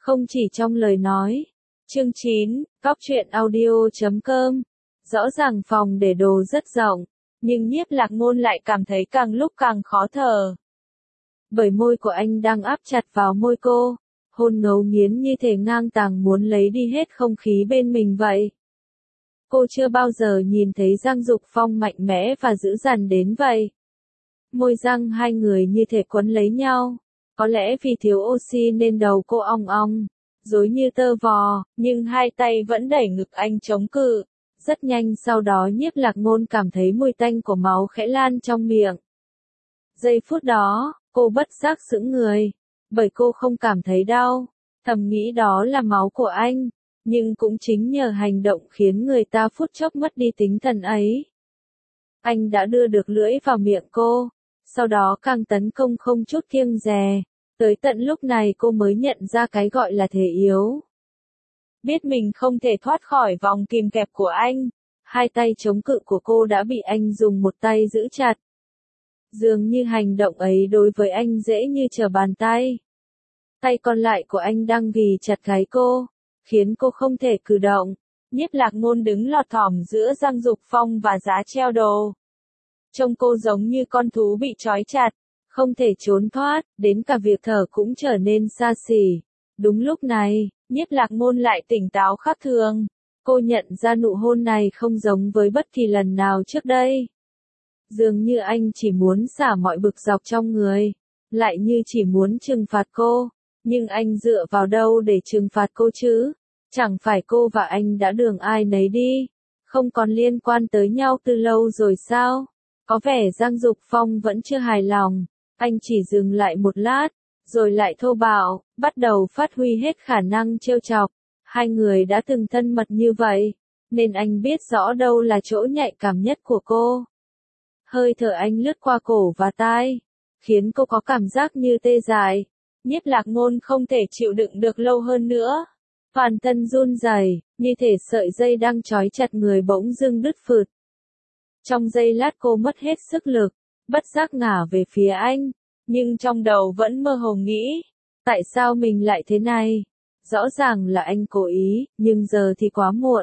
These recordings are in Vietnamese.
không chỉ trong lời nói. Chương 9, Cóc truyện audio.com. Rõ ràng phòng để đồ rất rộng, nhưng Nhiếp Lạc Ngôn lại cảm thấy càng lúc càng khó thở. Bởi môi của anh đang áp chặt vào môi cô, hôn ngấu nghiến như thể ngang tàng muốn lấy đi hết không khí bên mình vậy. Cô chưa bao giờ nhìn thấy Giang Dục Phong mạnh mẽ và dữ dằn đến vậy. Môi răng hai người như thể quấn lấy nhau. Có lẽ vì thiếu oxy nên đầu cô ong ong, rối như tơ vò, nhưng hai tay vẫn đẩy ngực anh chống cự. Rất nhanh sau đó Nhiếp Lạc Ngôn cảm thấy mùi tanh của máu khẽ lan trong miệng. Giây phút đó, cô bất giác sững người, bởi cô không cảm thấy đau, thầm nghĩ đó là máu của anh, nhưng cũng chính nhờ hành động khiến người ta phút chốc mất đi tính thần ấy. Anh đã đưa được lưỡi vào miệng cô, sau đó càng tấn công không chút kiêng dè, tới tận lúc này cô mới nhận ra cái gọi là thể yếu. Biết mình không thể thoát khỏi vòng kìm kẹp của anh, hai tay chống cự của cô đã bị anh dùng một tay giữ chặt. Dường như hành động ấy đối với anh dễ như trở bàn tay. Tay còn lại của anh đang ghì chặt gáy cô, khiến cô không thể cử động. Nhiếp Lạc Ngôn đứng lọt thỏm giữa Giang Dục Phong và giá treo đồ. Trông cô giống như con thú bị trói chặt, không thể trốn thoát, đến cả việc thở cũng trở nên xa xỉ. Đúng lúc này, Nhiếp Lạc Ngôn lại tỉnh táo khác thường. Cô nhận ra nụ hôn này không giống với bất kỳ lần nào trước đây. Dường như anh chỉ muốn xả mọi bực dọc trong người, lại như chỉ muốn trừng phạt cô. Nhưng anh dựa vào đâu để trừng phạt cô chứ? Chẳng phải cô và anh đã đường ai nấy đi, không còn liên quan tới nhau từ lâu rồi sao? Có vẻ Giang Dục Phong vẫn chưa hài lòng, anh chỉ dừng lại một lát, rồi lại thô bạo, bắt đầu phát huy hết khả năng trêu chọc. Hai người đã từng thân mật như vậy, nên anh biết rõ đâu là chỗ nhạy cảm nhất của cô. Hơi thở anh lướt qua cổ và tai, khiến cô có cảm giác như tê dại. Nhiếp Lạc Ngôn không thể chịu đựng được lâu hơn nữa. Toàn thân run rẩy, như thể sợi dây đang trói chặt người bỗng dưng đứt phượt. Trong giây lát cô mất hết sức lực, bất giác ngả về phía anh, nhưng trong đầu vẫn mơ hồ nghĩ, tại sao mình lại thế này? Rõ ràng là anh cố ý, nhưng giờ thì quá muộn.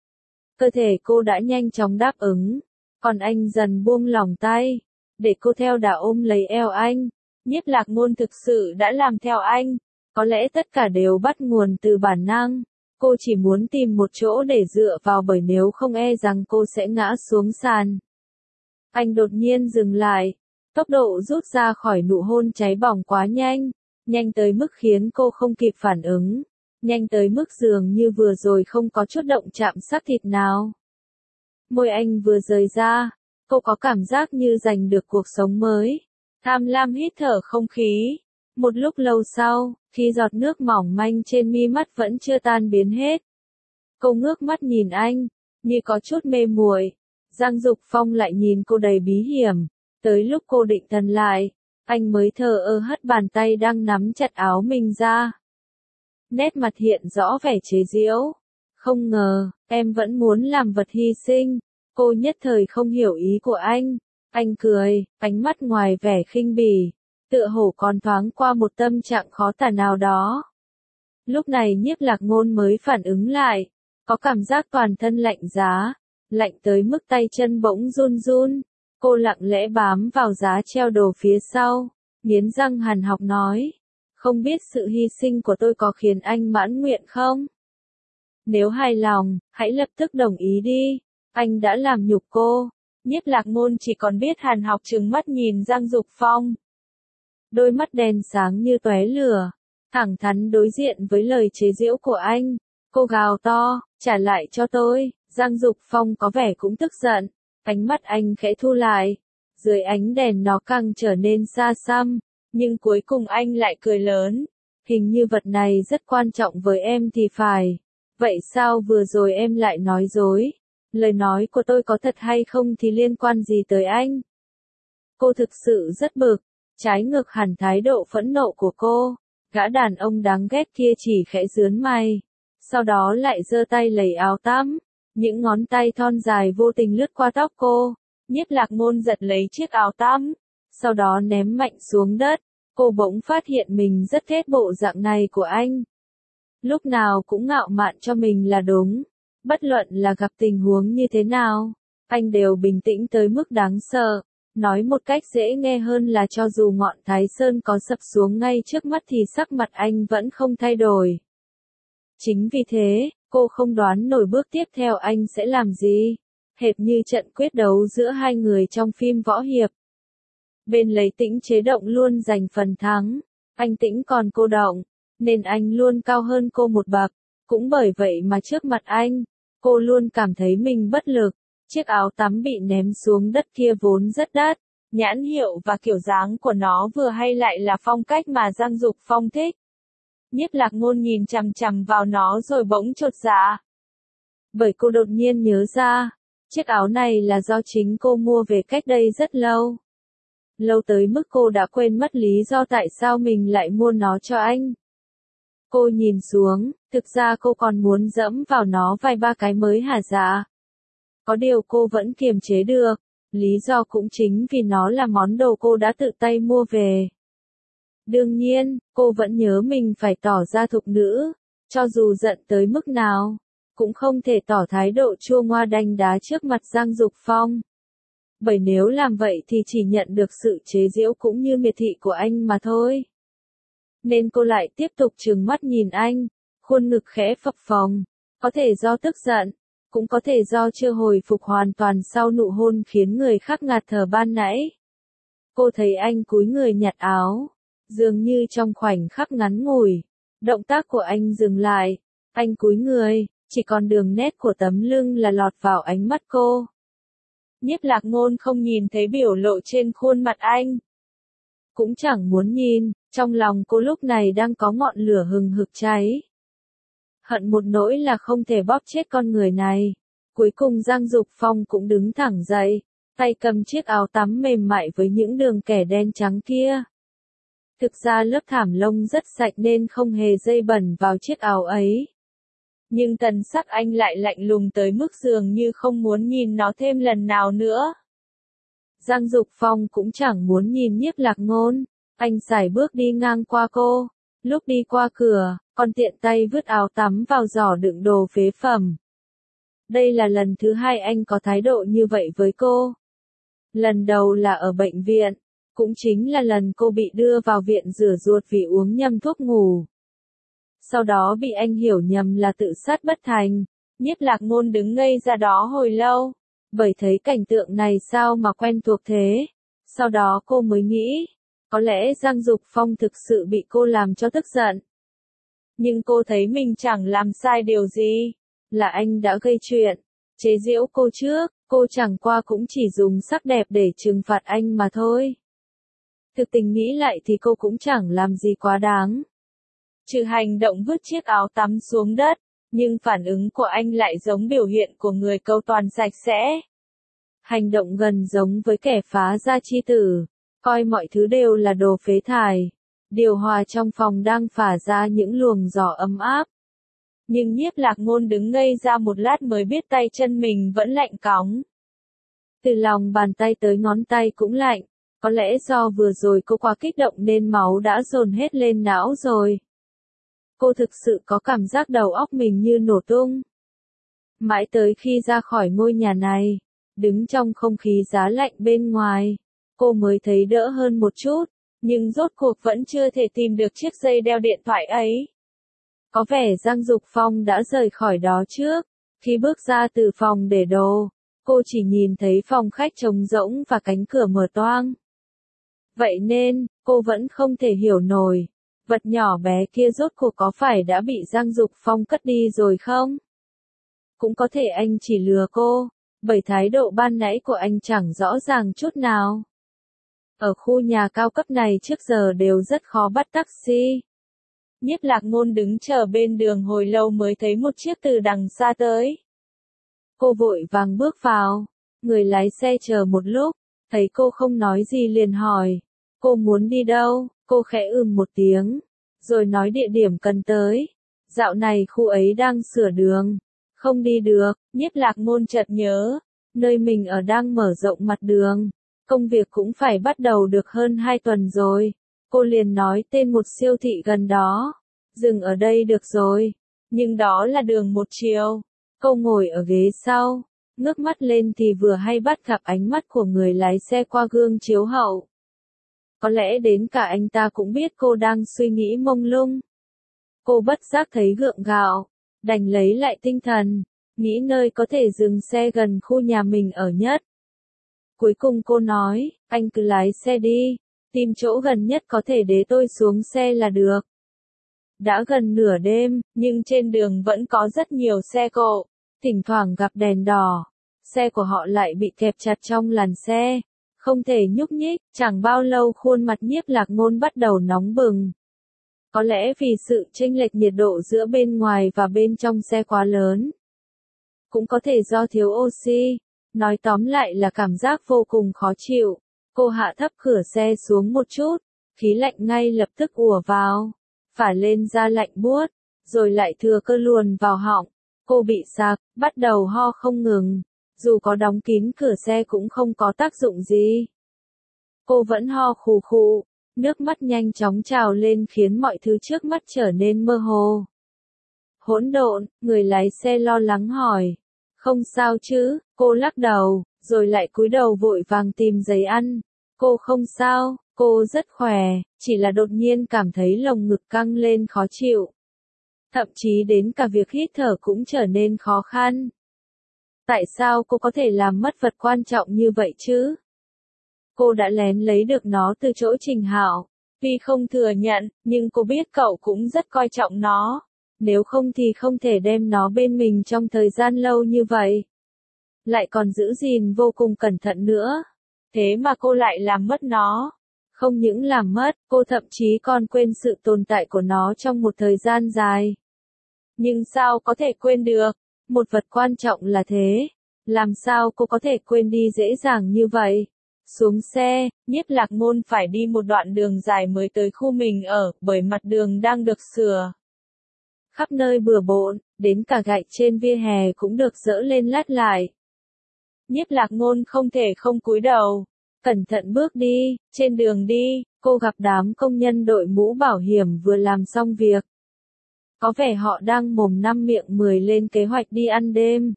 Cơ thể cô đã nhanh chóng đáp ứng, còn anh dần buông lỏng tay, để cô theo đà ôm lấy eo anh. Nhiếp Lạc Ngôn thực sự đã làm theo anh, có lẽ tất cả đều bắt nguồn từ bản năng. Cô chỉ muốn tìm một chỗ để dựa vào bởi nếu không e rằng cô sẽ ngã xuống sàn. Anh đột nhiên dừng lại, tốc độ rút ra khỏi nụ hôn cháy bỏng quá nhanh, nhanh tới mức khiến cô không kịp phản ứng, nhanh tới mức dường như vừa rồi không có chút động chạm xác thịt nào. Môi anh vừa rời ra, cô có cảm giác như giành được cuộc sống mới, tham lam hít thở không khí. Một lúc lâu sau, khi giọt nước mỏng manh trên mi mắt vẫn chưa tan biến hết, cô ngước mắt nhìn anh, như có chút mê muội. Giang Dục Phong lại nhìn cô đầy bí hiểm, tới lúc cô định thần lại, anh mới thờ ơ hất bàn tay đang nắm chặt áo mình ra. Nét mặt hiện rõ vẻ chế giễu. Không ngờ, em vẫn muốn làm vật hy sinh. Cô nhất thời không hiểu ý của anh. Anh cười, ánh mắt ngoài vẻ khinh bỉ, tựa hồ còn thoáng qua một tâm trạng khó tả nào đó. Lúc này Nhiếp Lạc Ngôn mới phản ứng lại, có cảm giác toàn thân lạnh giá, lạnh tới mức tay chân bỗng run run. Cô lặng lẽ bám vào giá treo đồ phía sau, nghiến răng hằn học nói, không biết sự hy sinh của tôi có khiến anh mãn nguyện không? Nếu hài lòng, hãy lập tức đồng ý đi, anh đã làm nhục cô. Nhiếp Lạc Ngôn chỉ còn biết hàn học trừng mắt nhìn Giang Dục Phong. Đôi mắt đen sáng như tóe lửa, thẳng thắn đối diện với lời chế giễu của anh. Cô gào to, trả lại cho tôi. Giang Dục Phong có vẻ cũng tức giận, ánh mắt anh khẽ thu lại. Dưới ánh đèn nó càng trở nên xa xăm, nhưng cuối cùng anh lại cười lớn. Hình như vật này rất quan trọng với em thì phải. Vậy sao vừa rồi em lại nói dối? Lời nói của tôi có thật hay không thì liên quan gì tới anh? Cô thực sự rất bực, trái ngược hẳn thái độ phẫn nộ của cô. Gã đàn ông đáng ghét kia chỉ khẽ rướn mày, sau đó lại giơ tay lấy áo tắm. Những ngón tay thon dài vô tình lướt qua tóc cô. Nhiếp Lạc Ngôn giật lấy chiếc áo tắm, sau đó ném mạnh xuống đất. Cô bỗng phát hiện mình rất ghét bộ dạng này của anh. lúc nào cũng ngạo mạn cho mình là đúng. Bất luận là gặp tình huống như thế nào, anh đều bình tĩnh tới mức đáng sợ. Nói một cách dễ nghe hơn là cho dù ngọn Thái Sơn có sập xuống ngay trước mắt thì sắc mặt anh vẫn không thay đổi. Chính vì thế, cô không đoán nổi bước tiếp theo anh sẽ làm gì. Hệt như trận quyết đấu giữa hai người trong phim võ hiệp. Bên lấy Tĩnh Chế Động luôn giành phần thắng, anh Tĩnh còn cô Động, nên anh luôn cao hơn cô một bậc. Cũng bởi vậy mà trước mặt anh, cô luôn cảm thấy mình bất lực. Chiếc áo tắm bị ném xuống đất kia vốn rất đắt, nhãn hiệu và kiểu dáng của nó vừa hay lại là phong cách mà Giang Dục Phong thích. Nhiếp Lạc Ngôn nhìn chằm chằm vào nó rồi bỗng chột dạ. Bởi cô đột nhiên nhớ ra, chiếc áo này là do chính cô mua về cách đây rất lâu. Lâu tới mức cô đã quên mất lý do tại sao mình lại mua nó cho anh. Cô nhìn xuống, thực ra cô còn muốn dẫm vào nó vài ba cái mới hả dạ. Có điều cô vẫn kiềm chế được, lý do cũng chính vì nó là món đồ cô đã tự tay mua về. Đương nhiên, cô vẫn nhớ mình phải tỏ ra thục nữ, cho dù giận tới mức nào, cũng không thể tỏ thái độ chua ngoa đanh đá trước mặt Giang Dục Phong. Bởi nếu làm vậy thì chỉ nhận được sự chế giễu cũng như miệt thị của anh mà thôi. Nên cô lại tiếp tục trừng mắt nhìn anh, khuôn ngực khẽ phập phồng, có thể do tức giận, cũng có thể do chưa hồi phục hoàn toàn sau nụ hôn khiến người khác ngạt thở ban nãy. Cô thấy anh cúi người nhặt áo, dường như trong khoảnh khắc ngắn ngủi, động tác của anh dừng lại, anh cúi người, chỉ còn đường nét của tấm lưng là lọt vào ánh mắt cô. Nhiếp Lạc Ngôn không nhìn thấy biểu lộ trên khuôn mặt anh. Cũng chẳng muốn nhìn, trong lòng cô lúc này đang có ngọn lửa hừng hực cháy. Hận một nỗi là không thể bóp chết con người này. Cuối cùng Giang Dục Phong cũng đứng thẳng dậy, tay cầm chiếc áo tắm mềm mại với những đường kẻ đen trắng kia. Thực ra lớp thảm lông rất sạch nên không hề dây bẩn vào chiếc áo ấy. Nhưng thần sắc anh lại lạnh lùng tới mức dường như không muốn nhìn nó thêm lần nào nữa. Giang Dục Phong cũng chẳng muốn nhìn Nhiếp Lạc Ngôn, anh sải bước đi ngang qua cô, lúc đi qua cửa, còn tiện tay vứt áo tắm vào giỏ đựng đồ phế phẩm. Đây là lần thứ hai anh có thái độ như vậy với cô. Lần đầu là ở bệnh viện, cũng chính là lần cô bị đưa vào viện rửa ruột vì uống nhầm thuốc ngủ. Sau đó bị anh hiểu nhầm là tự sát bất thành. Nhiếp Lạc Ngôn đứng ngây ra đó hồi lâu, bởi thấy cảnh tượng này sao mà quen thuộc thế. Sau đó cô mới nghĩ, có lẽ Giang Dục Phong thực sự bị cô làm cho tức giận. Nhưng cô thấy mình chẳng làm sai điều gì, là anh đã gây chuyện, chế giễu cô trước, cô chẳng qua cũng chỉ dùng sắc đẹp để trừng phạt anh mà thôi. Thực tình nghĩ lại thì cô cũng chẳng làm gì quá đáng. Trừ hành động vứt chiếc áo tắm xuống đất, nhưng phản ứng của anh lại giống biểu hiện của người câu toàn sạch sẽ. Hành động gần giống với kẻ phá gia chi tử, coi mọi thứ đều là đồ phế thải. Điều hòa trong phòng đang phả ra những luồng gió ấm áp. Nhưng Nhiếp Lạc Ngôn đứng ngây ra một lát mới biết tay chân mình vẫn lạnh cóng. Từ lòng bàn tay tới ngón tay cũng lạnh, có lẽ do vừa rồi cô quá kích động nên máu đã dồn hết lên não rồi. Cô thực sự có cảm giác đầu óc mình như nổ tung. Mãi tới khi ra khỏi ngôi nhà này, đứng trong không khí giá lạnh bên ngoài, cô mới thấy đỡ hơn một chút, nhưng rốt cuộc vẫn chưa thể tìm được chiếc dây đeo điện thoại ấy. Có vẻ Giang Dục Phong đã rời khỏi đó trước. Khi bước ra từ phòng để đồ, cô chỉ nhìn thấy phòng khách trống rỗng và cánh cửa mở toang. Vậy nên, cô vẫn không thể hiểu nổi, vật nhỏ bé kia rốt cuộc có phải đã bị Giang Dục Phong cất đi rồi không? Cũng có thể anh chỉ lừa cô, bởi thái độ ban nãy của anh chẳng rõ ràng chút nào. Ở khu nhà cao cấp này trước giờ đều rất khó bắt taxi. Nhiếp Lạc Ngôn đứng chờ bên đường hồi lâu mới thấy một chiếc từ đằng xa tới. Cô vội vàng bước vào, người lái xe chờ một lúc, thấy cô không nói gì liền hỏi, cô muốn đi đâu? Cô khẽ một tiếng, rồi nói địa điểm cần tới. Dạo này khu ấy đang sửa đường, không đi được. Nhiếp Lạc Ngôn chợt nhớ, nơi mình ở đang mở rộng mặt đường, công việc cũng phải bắt đầu được hơn 2 tuần rồi. Cô liền nói tên một siêu thị gần đó, Dừng ở đây được rồi. Nhưng đó là đường một chiều. Cô ngồi ở ghế sau, ngước mắt lên thì vừa hay bắt gặp ánh mắt của người lái xe qua gương chiếu hậu. Có lẽ đến cả anh ta cũng biết cô đang suy nghĩ mông lung. Cô bất giác thấy gượng gạo, đành lấy lại tinh thần, nghĩ nơi có thể dừng xe gần khu nhà mình ở nhất. Cuối cùng cô nói, anh cứ lái xe đi, tìm chỗ gần nhất có thể để tôi xuống xe là được. Đã gần nửa đêm, nhưng trên đường vẫn có rất nhiều xe cộ, thỉnh thoảng gặp đèn đỏ. Xe của họ lại bị kẹp chặt trong làn xe, không thể nhúc nhích, chẳng bao lâu khuôn mặt Nhiếp Lạc Ngôn bắt đầu nóng bừng. Có lẽ vì sự chênh lệch nhiệt độ giữa bên ngoài và bên trong xe quá lớn. Cũng có thể do thiếu oxy. Nói tóm lại là cảm giác vô cùng khó chịu. Cô hạ thấp cửa xe xuống một chút, khí lạnh ngay lập tức ùa vào, phả lên da lạnh buốt, rồi lại thừa cơ luồn vào họng. Cô bị sặc, bắt đầu ho không ngừng, dù có đóng kín cửa xe cũng không có tác dụng gì. Cô vẫn ho khù khụ, nước mắt nhanh chóng trào lên khiến mọi thứ trước mắt trở nên mơ hồ. Hỗn độn, người lái xe lo lắng hỏi. Không sao chứ, cô lắc đầu, rồi lại cúi đầu vội vàng tìm giấy ăn. Cô không sao, cô rất khỏe, chỉ là đột nhiên cảm thấy lồng ngực căng lên khó chịu. Thậm chí đến cả việc hít thở cũng trở nên khó khăn. Tại sao cô có thể làm mất vật quan trọng như vậy chứ? Cô đã lén lấy được nó từ chỗ Trình Hạo. Tuy không thừa nhận, nhưng cô biết cậu cũng rất coi trọng nó. Nếu không thì không thể đem nó bên mình trong thời gian lâu như vậy. Lại còn giữ gìn vô cùng cẩn thận nữa. Thế mà cô lại làm mất nó. Không những làm mất, cô thậm chí còn quên sự tồn tại của nó trong một thời gian dài. Nhưng sao có thể quên được? Một vật quan trọng là thế. Làm sao cô có thể quên đi dễ dàng như vậy? Xuống xe, Nhiếp Lạc Ngôn phải đi một đoạn đường dài mới tới khu mình ở, bởi mặt đường đang được sửa. Khắp nơi bừa bộn, đến cả gạch trên vỉa hè cũng được dỡ lên lát lại. Nhiếp Lạc Ngôn không thể không cúi đầu, cẩn thận bước đi. Trên đường đi, cô gặp đám công nhân đội mũ bảo hiểm vừa làm xong việc. Có vẻ họ đang mồm năm miệng mười lên kế hoạch đi ăn đêm.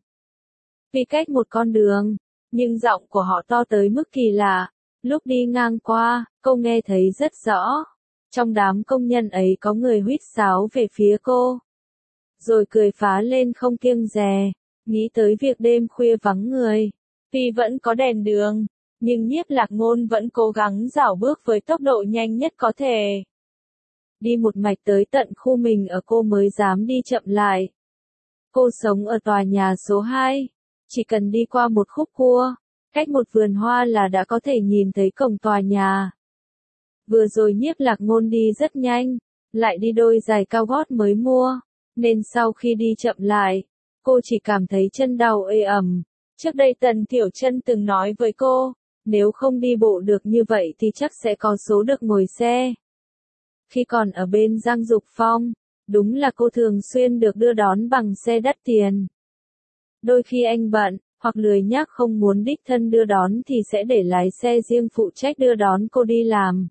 Vì cách một con đường, nhưng giọng của họ to tới mức kỳ lạ. Lúc đi ngang qua, cô nghe thấy rất rõ. Trong đám công nhân ấy có người huýt sáo về phía cô. Rồi cười phá lên không kiêng dè, nghĩ tới việc đêm khuya vắng người. Tuy vẫn có đèn đường, nhưng Nhiếp Lạc Ngôn vẫn cố gắng rảo bước với tốc độ nhanh nhất có thể. Đi một mạch tới tận khu mình ở cô mới dám đi chậm lại. Cô sống ở tòa nhà số 2. Chỉ cần đi qua một khúc cua, cách một vườn hoa là đã có thể nhìn thấy cổng tòa nhà. Vừa rồi Nhiếp Lạc Ngôn đi rất nhanh, lại đi đôi giày cao gót mới mua, nên sau khi đi chậm lại, cô chỉ cảm thấy chân đau ê ẩm. Trước đây Tần Thiểu Chân từng nói với cô, nếu không đi bộ được như vậy thì chắc sẽ có số được ngồi xe. Khi còn ở bên Giang Dục Phong, đúng là cô thường xuyên được đưa đón bằng xe đắt tiền. Đôi khi anh bận, hoặc lười nhác không muốn đích thân đưa đón thì sẽ để lái xe riêng phụ trách đưa đón cô đi làm.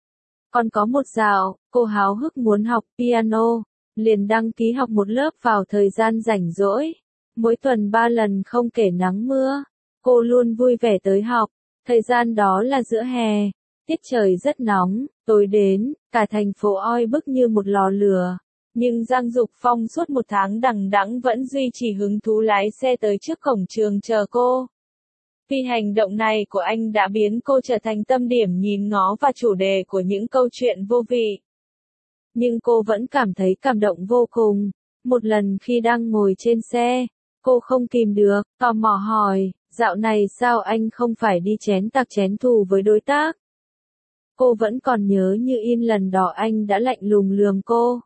Còn có một dạo, cô háo hức muốn học piano, liền đăng ký học một lớp vào thời gian rảnh rỗi. Mỗi tuần 3 lần không kể nắng mưa, cô luôn vui vẻ tới học. Thời gian đó là giữa hè, tiết trời rất nóng, tối đến, cả thành phố oi bức như một lò lửa. Nhưng Giang Dục Phong suốt một tháng đằng đẵng vẫn duy trì hứng thú lái xe tới trước cổng trường chờ cô. Vì hành động này của anh đã biến cô trở thành tâm điểm nhìn ngó và chủ đề của những câu chuyện vô vị. Nhưng cô vẫn cảm thấy cảm động vô cùng. Một lần khi đang ngồi trên xe, cô không kìm được, tò mò hỏi, dạo này sao anh không phải đi chén tặc chén thù với đối tác? Cô vẫn còn nhớ như in lần đó anh đã lạnh lùng lườm cô.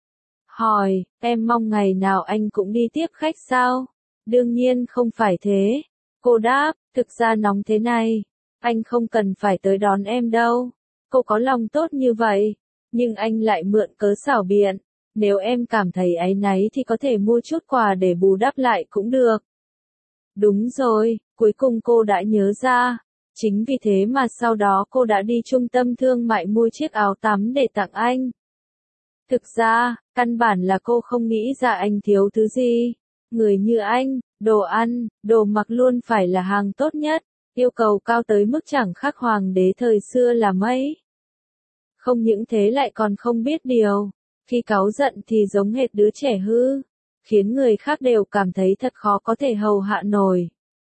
Hỏi, em mong ngày nào anh cũng đi tiếp khách sao? Đương nhiên không phải thế. Cô đáp, thực ra nóng thế này, anh không cần phải tới đón em đâu. Cô có lòng tốt như vậy, nhưng anh lại mượn cớ xảo biện. Nếu em cảm thấy áy náy thì có thể mua chút quà để bù đắp lại cũng được. Đúng rồi, cuối cùng cô đã nhớ ra. Chính vì thế mà sau đó cô đã đi trung tâm thương mại mua chiếc áo tắm để tặng anh. Thực ra, căn bản là cô không nghĩ ra anh thiếu thứ gì. Người như anh, đồ ăn, đồ mặc luôn phải là hàng tốt nhất, yêu cầu cao tới mức chẳng khác hoàng đế thời xưa là mấy. Không những thế lại còn không biết điều, khi cáu giận thì giống hệt đứa trẻ hư, khiến người khác đều cảm thấy thật khó có thể hầu hạ nổi.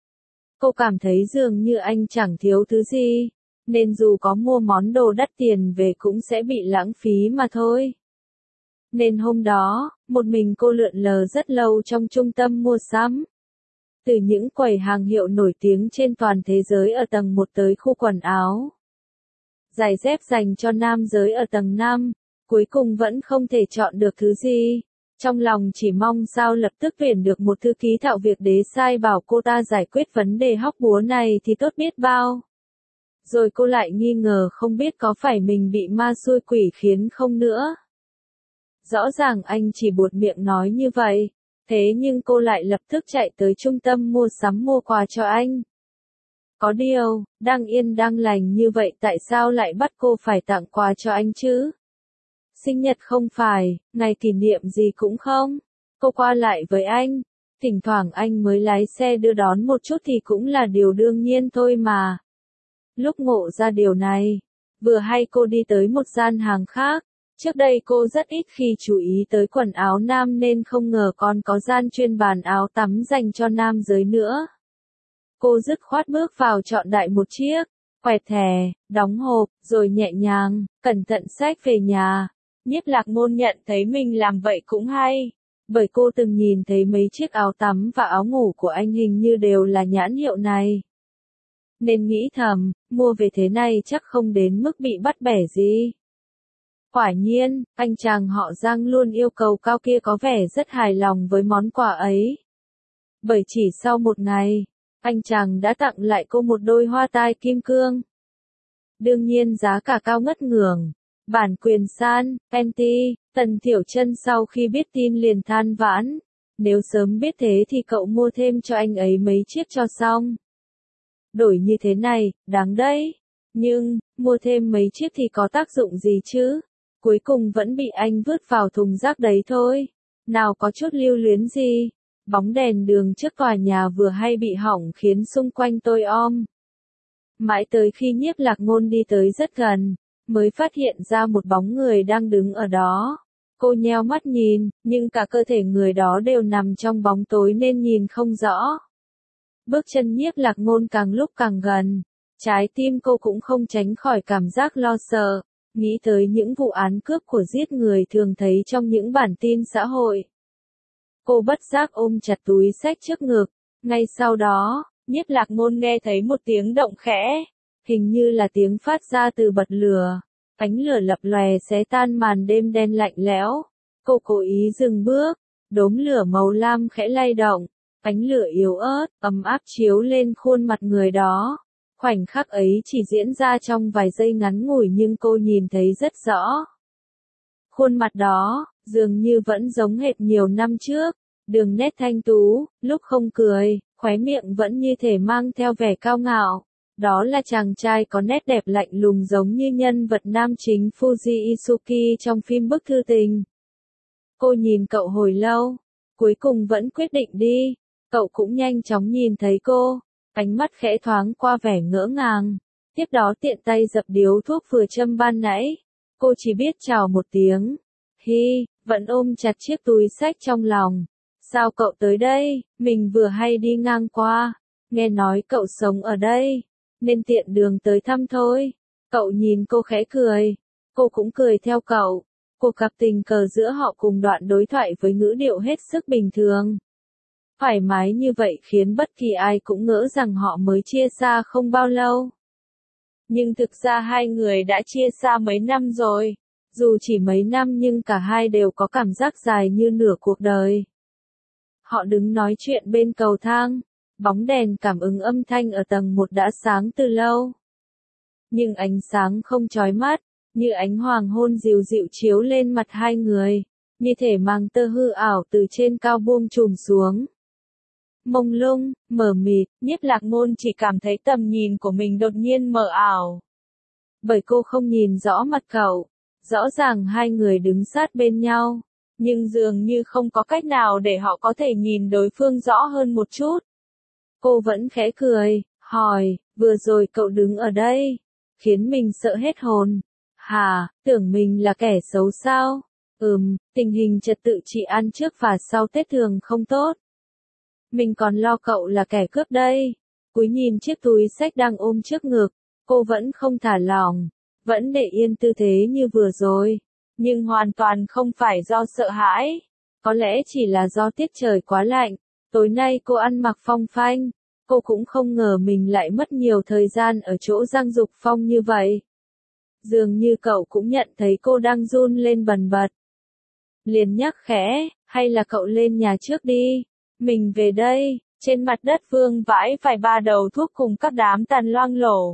Cô cảm thấy dường như anh chẳng thiếu thứ gì, nên dù có mua món đồ đắt tiền về cũng sẽ bị lãng phí mà thôi. Nên hôm đó, một mình cô lượn lờ rất lâu trong trung tâm mua sắm. Từ những quầy hàng hiệu nổi tiếng trên toàn thế giới ở tầng 1 tới khu quần áo, giày dép dành cho nam giới ở tầng 5, cuối cùng vẫn không thể chọn được thứ gì. Trong lòng chỉ mong sao lập tức tuyển được một thư ký thạo việc đế sai bảo cô ta giải quyết vấn đề hóc búa này thì tốt biết bao. Rồi cô lại nghi ngờ không biết có phải mình bị ma xui quỷ khiến không nữa. Rõ ràng anh chỉ buột miệng nói như vậy, thế nhưng cô lại lập tức chạy tới trung tâm mua sắm mua quà cho anh. Có điều, đang yên đang lành như vậy tại sao lại bắt cô phải tặng quà cho anh chứ? Sinh nhật không phải, ngày kỷ niệm gì cũng không. Cô qua lại với anh, thỉnh thoảng anh mới lái xe đưa đón một chút thì cũng là điều đương nhiên thôi mà. Lúc ngộ ra điều này, vừa hay cô đi tới một gian hàng khác. Trước đây cô rất ít khi chú ý tới quần áo nam nên không ngờ còn có gian chuyên bán áo tắm dành cho nam giới nữa. Cô dứt khoát bước vào chọn đại một chiếc, quẹt thẻ, đóng hộp, rồi nhẹ nhàng, cẩn thận xách về nhà. Nhiếp Lạc Ngôn nhận thấy mình làm vậy cũng hay, bởi cô từng nhìn thấy mấy chiếc áo tắm và áo ngủ của anh hình như đều là nhãn hiệu này. Nên nghĩ thầm, mua về thế này chắc không đến mức bị bắt bẻ gì. Quả nhiên, anh chàng họ Giang luôn yêu cầu cao kia có vẻ rất hài lòng với món quà ấy. Bởi chỉ sau một ngày, anh chàng đã tặng lại cô một đôi hoa tai kim cương. Đương nhiên giá cả cao ngất ngưởng. Bản quyền san, Fenty, Tần Thiểu Chân sau khi biết tin liền than vãn. Nếu sớm biết thế thì cậu mua thêm cho anh ấy mấy chiếc cho xong. Đổi như thế này, đáng đấy. Nhưng, mua thêm mấy chiếc thì có tác dụng gì chứ? Cuối cùng vẫn bị anh vứt vào thùng rác đấy thôi. Nào có chút lưu luyến gì. Bóng đèn đường trước tòa nhà vừa hay bị hỏng khiến xung quanh tôi om. Mãi tới khi Nhiếp Lạc Ngôn đi tới rất gần, mới phát hiện ra một bóng người đang đứng ở đó. Cô nheo mắt nhìn, nhưng cả cơ thể người đó đều nằm trong bóng tối nên nhìn không rõ. Bước chân Nhiếp Lạc Ngôn càng lúc càng gần, trái tim cô cũng không tránh khỏi cảm giác lo sợ, nghĩ tới những vụ án cướp của giết người thường thấy trong những bản tin xã hội. Cô bất giác ôm chặt túi xách trước ngực, ngay sau đó, Nhiếp Lạc Ngôn nghe thấy một tiếng động khẽ, hình như là tiếng phát ra từ bật lửa, ánh lửa lập lòe xé tan màn đêm đen lạnh lẽo. Cô cố ý dừng bước, đốm lửa màu lam khẽ lay động, ánh lửa yếu ớt, ấm áp chiếu lên khuôn mặt người đó. Khoảnh khắc ấy chỉ diễn ra trong vài giây ngắn ngủi nhưng cô nhìn thấy rất rõ. Khuôn mặt đó, dường như vẫn giống hệt nhiều năm trước, đường nét thanh tú, lúc không cười, khóe miệng vẫn như thể mang theo vẻ cao ngạo. Đó là chàng trai có nét đẹp lạnh lùng giống như nhân vật nam chính Fuji Isuki trong phim Bức Thư Tình. Cô nhìn cậu hồi lâu, cuối cùng vẫn quyết định đi. Cậu cũng nhanh chóng nhìn thấy cô, ánh mắt khẽ thoáng qua vẻ ngỡ ngàng. Tiếp đó tiện tay dập điếu thuốc vừa châm ban nãy. Cô chỉ biết chào một tiếng. Hi, vẫn ôm chặt chiếc túi xách trong lòng. Sao cậu tới đây, mình vừa hay đi ngang qua. Nghe nói cậu sống ở đây, nên tiện đường tới thăm thôi. Cậu nhìn cô khẽ cười. Cô cũng cười theo cậu. Cuộc gặp tình cờ giữa họ cùng đoạn đối thoại với ngữ điệu hết sức bình thường. Thoải mái như vậy khiến bất kỳ ai cũng ngỡ rằng họ mới chia xa không bao lâu. Nhưng thực ra hai người đã chia xa mấy năm rồi. Dù chỉ mấy năm nhưng cả hai đều có cảm giác dài như nửa cuộc đời. Họ đứng nói chuyện bên cầu thang. Bóng đèn cảm ứng âm thanh ở tầng 1 đã sáng từ lâu. Nhưng ánh sáng không chói mắt, như ánh hoàng hôn dịu dịu chiếu lên mặt hai người, như thể màng tơ hư ảo từ trên cao buông trùm xuống. Mông lung, mờ mịt, Nhiếp Lạc Ngôn chỉ cảm thấy tầm nhìn của mình đột nhiên mờ ảo. Bởi cô không nhìn rõ mặt cậu, Rõ ràng hai người đứng sát bên nhau, nhưng dường như không có cách nào để họ có thể nhìn đối phương rõ hơn một chút. Cô vẫn khẽ cười, hỏi, vừa rồi cậu đứng ở đây, khiến mình sợ hết hồn. Hả, tưởng mình là kẻ xấu sao? Tình hình trật tự trị an trước và sau Tết thường không tốt. Mình còn lo cậu là kẻ cướp đây. Cúi nhìn chiếc túi xách đang ôm trước ngực, cô vẫn không thả lỏng, vẫn để yên tư thế như vừa rồi. Nhưng hoàn toàn không phải do sợ hãi. Có lẽ chỉ là do tiết trời quá lạnh. Tối nay cô ăn mặc phong phanh. Cô cũng không ngờ mình lại mất nhiều thời gian ở chỗ Giang Dục Phong như vậy. Dường như cậu cũng nhận thấy cô đang run lên bần bật. Liền nhắc khẽ, hay là cậu lên nhà trước đi. Mình về đây. Trên mặt đất vương vãi vài ba đầu thuốc cùng các đám tàn loang lổ.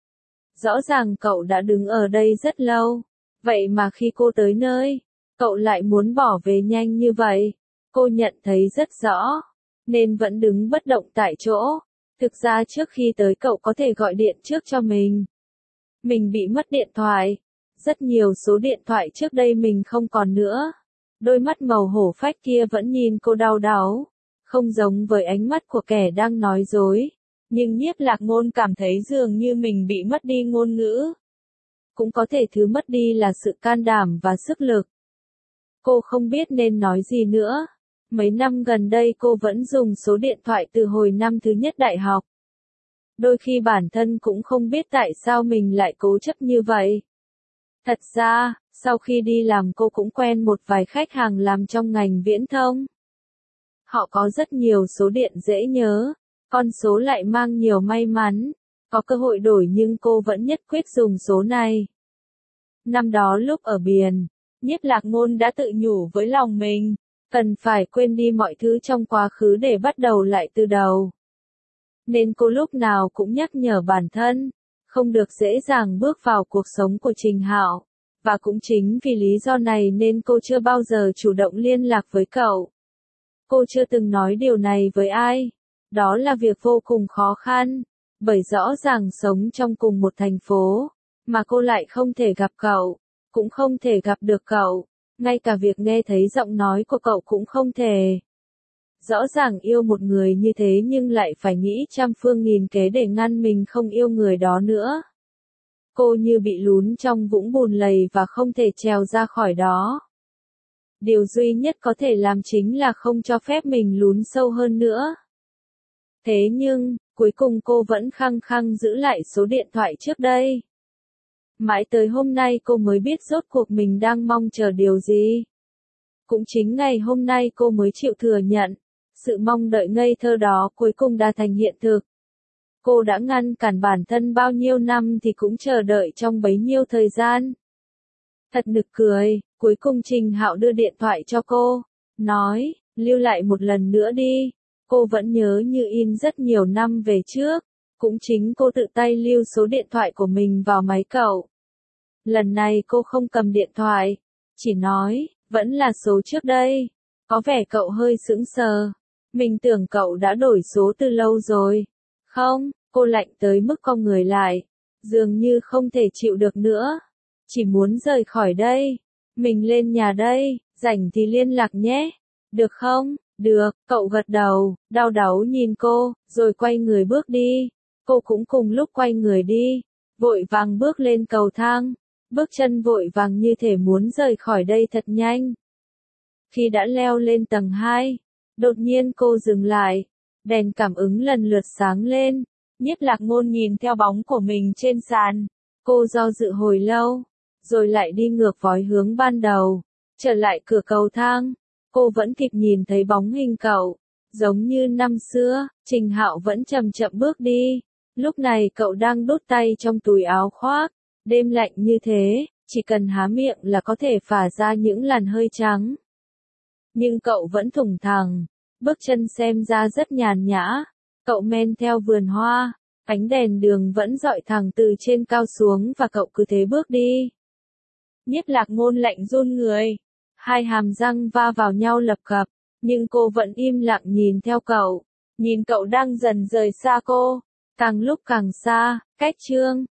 Rõ ràng cậu đã đứng ở đây rất lâu. Vậy mà khi cô tới nơi, cậu lại muốn bỏ về nhanh như vậy. Cô nhận thấy rất rõ, nên vẫn đứng bất động tại chỗ. Thực ra trước khi tới cậu có thể gọi điện trước cho mình. Mình bị mất điện thoại. Rất nhiều số điện thoại trước đây mình không còn nữa. Đôi mắt màu hổ phách kia vẫn nhìn cô đau đáu. Không giống với ánh mắt của kẻ đang nói dối. Nhưng Nhiếp Lạc Ngôn cảm thấy dường như mình bị mất đi ngôn ngữ. Cũng có thể thứ mất đi là sự can đảm và sức lực. Cô không biết nên nói gì nữa. Mấy năm gần đây cô vẫn dùng số điện thoại từ hồi năm thứ nhất đại học. Đôi khi bản thân cũng không biết tại sao mình lại cố chấp như vậy. Thật ra, sau khi đi làm cô cũng quen một vài khách hàng làm trong ngành viễn thông. Họ có rất nhiều số điện dễ nhớ, con số lại mang nhiều may mắn. Có cơ hội đổi nhưng cô vẫn nhất quyết dùng số này. Năm đó lúc ở Biền, Nhiếp Lạc Ngôn đã tự nhủ với lòng mình, cần phải quên đi mọi thứ trong quá khứ để bắt đầu lại từ đầu. Nên cô lúc nào cũng nhắc nhở bản thân, không được dễ dàng bước vào cuộc sống của Trình Hạo. Và cũng chính vì lý do này nên cô chưa bao giờ chủ động liên lạc với cậu. Cô chưa từng nói điều này với ai. Đó là việc vô cùng khó khăn, bởi rõ ràng sống trong cùng một thành phố, mà cô lại không thể gặp cậu, cũng không thể gặp được cậu, ngay cả việc nghe thấy giọng nói của cậu cũng không thể. Rõ ràng yêu một người như thế nhưng lại phải nghĩ trăm phương nghìn kế để ngăn mình không yêu người đó nữa. Cô như bị lún trong vũng bùn lầy và không thể trèo ra khỏi đó. Điều duy nhất có thể làm chính là không cho phép mình lún sâu hơn nữa. Thế nhưng, cuối cùng cô vẫn khăng khăng giữ lại số điện thoại trước đây. Mãi tới hôm nay cô mới biết rốt cuộc mình đang mong chờ điều gì. Cũng chính ngày hôm nay cô mới chịu thừa nhận, sự mong đợi ngây thơ đó cuối cùng đã thành hiện thực. Cô đã ngăn cản bản thân bao nhiêu năm thì cũng chờ đợi trong bấy nhiêu thời gian. Thật nực cười, cuối cùng Trình Hạo đưa điện thoại cho cô, nói, lưu lại một lần nữa đi. Cô vẫn nhớ như in rất nhiều năm về trước, cũng chính cô tự tay lưu số điện thoại của mình vào máy cậu. Lần này cô không cầm điện thoại, chỉ nói, vẫn là số trước đây. Có vẻ cậu hơi sững sờ. Mình tưởng cậu đã đổi số từ lâu rồi. Không, cô lạnh tới mức cong người lại, dường như không thể chịu được nữa. Chỉ muốn rời khỏi đây. Mình lên nhà đây, rảnh thì liên lạc nhé. Được không? Được, cậu gật đầu, đau đáu nhìn cô, rồi quay người bước đi. Cô cũng cùng lúc quay người đi, vội vàng bước lên cầu thang, bước chân vội vàng như thể muốn rời khỏi đây thật nhanh. Khi đã leo lên tầng 2, đột nhiên cô dừng lại, đèn cảm ứng lần lượt sáng lên. Nhiếp Lạc Ngôn nhìn theo bóng của mình trên sàn, cô do dự hồi lâu, rồi lại đi ngược vói hướng ban đầu, trở lại cửa cầu thang. Cô vẫn kịp nhìn thấy bóng hình cậu, giống như năm xưa. Trình Hạo vẫn chậm chậm bước đi. Lúc này cậu đang đút tay trong túi áo khoác. Đêm lạnh như thế, chỉ cần há miệng là có thể phả ra những làn hơi trắng. Nhưng cậu vẫn thủng thẳng, bước chân xem ra rất nhàn nhã. Cậu men theo vườn hoa, ánh đèn đường vẫn dọi thẳng từ trên cao xuống và cậu cứ thế bước đi. Nhiếp Lạc Ngôn lạnh run người. Hai hàm răng va vào nhau lập cập, nhưng cô vẫn im lặng nhìn theo cậu. Nhìn cậu đang dần rời xa cô, càng lúc càng xa, cách chương